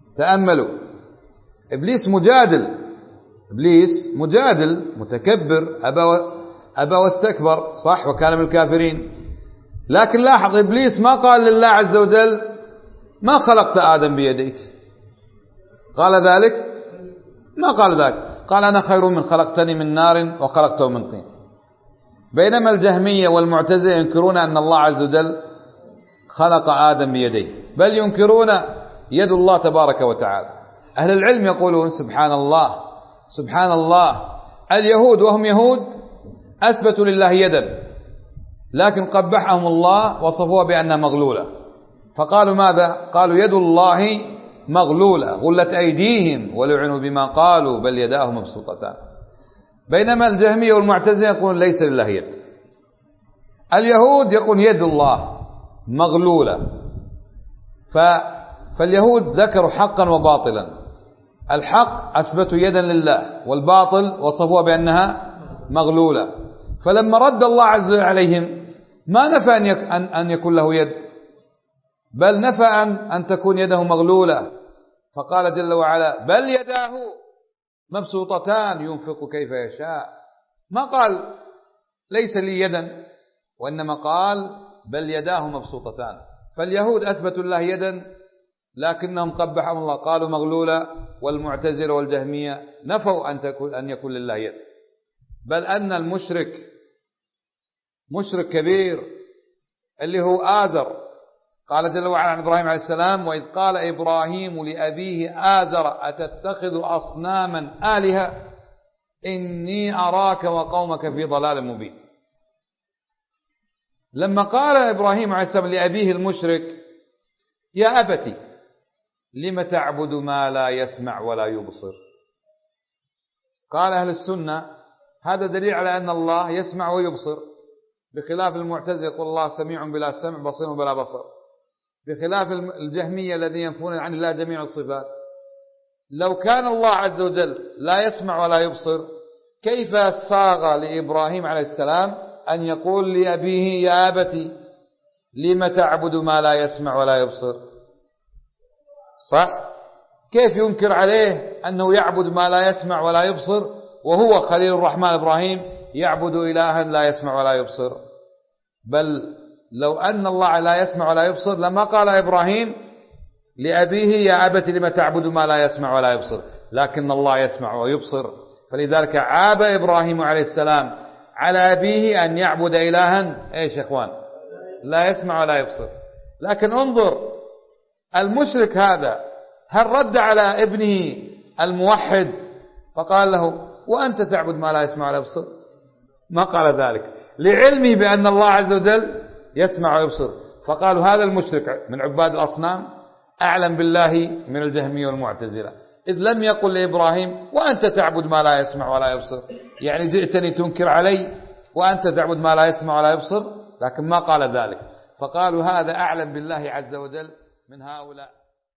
تأملوا، إبليس مجادل متكبر، أبى واستكبر، صح، وكان من الكافرين. لكن لاحظ إبليس ما قال لله عز وجل ما خلقت آدم بيديك، قال ذلك؟ ما قال ذلك، قال أنا خير من خلقتني من نار وخلقته من طين. بينما الجهمية والمعتزلة ينكرون أن الله عز وجل خلق آدم بيديه، بل ينكرون يد الله تبارك وتعالى. أهل العلم يقولون سبحان الله، اليهود وهم يهود أثبتوا لله يدا، لكن قبحهم الله وصفوها بأنها مغلولة، فقالوا ماذا؟ قالوا يد الله مغلولة، غلت أيديهم ولعنوا بما قالوا بل يداه مبسوطتان. بينما الجهمية والمعتزلة يقولون ليس لله يد. اليهود يقول يد الله مغلولة، فاليهود ذكروا حقا وباطلا. الحق أثبتوا يدا لله، والباطل وصفوها بأنها مغلولة. فلما رد الله عز وجل عليهم ما نفى أن يكون له يد، بل نفى أن تكون يده مغلولة، فقال جل وعلا بل يداه مبسوطتان ينفق كيف يشاء. ما قال ليس لي يدا، وإنما قال بل يداه مبسوطتان. فاليهود أثبتوا الله يدا لكنهم قبحهم الله، قالوا مغلولة، والمعتزلة والجهمية نفوا أن يكون لله يد. بل أن المشرك مشرك كبير اللي هو آزر، قال جل وعلا عن إبراهيم عليه السلام وإذ قال إبراهيم لأبيه آزر أتتخذ أصناما آلهة إني أراك وقومك في ضلال مبين. لما قال إبراهيم عليه السلام لأبيه المشرك يا أبتي لم تعبد ما لا يسمع ولا يبصر، قال أهل السنة هذا دليل على أن الله يسمع ويبصر، بخلاف المعتزلة يقول الله سميع بلا سمع بصير بلا بصر، بخلاف الجهمية الذين ينفون عن الله جميع الصفات. لو كان الله عز وجل لا يسمع ولا يبصر كيف صاغ لإبراهيم عليه السلام أن يقول لأبيه يا أبتي لم تعبد ما لا يسمع ولا يبصر؟ صح؟ كيف ينكر عليه أنه يعبد ما لا يسمع ولا يبصر وهو خليل الرحمن إبراهيم يعبد إلها لا يسمع ولا يبصر؟ بل لو أن الله لا يسمع ولا يبصر لما قال إبراهيم لأبيه يا أبت لم تعبد ما لا يسمع ولا يبصر، لكن الله يسمع ويبصر. فلذلك عاب إبراهيم عليه السلام على أبيه أن يعبد إلها إيش يا إخوان؟ لا يسمع ولا يبصر. لكن انظر المشرك هذا هل رد على ابنه الموحد فقال له وأنت تعبد ما لا يسمع ولا يبصر؟ ما قال ذلك، لعلمه بأن الله عز وجل يسمع ويبصر. فقالوا هذا المشرك من عباد الأصنام أعلم بالله من الجهمية والمعتزلة، إذ لم يقل لإبراهيم وأنت تعبد ما لا يسمع ولا يبصر، يعني جئتني تنكر علي وأنت تعبد ما لا يسمع ولا يبصر، لكن ما قال ذلك. فقالوا هذا أعلم بالله عز وجل من هؤلاء.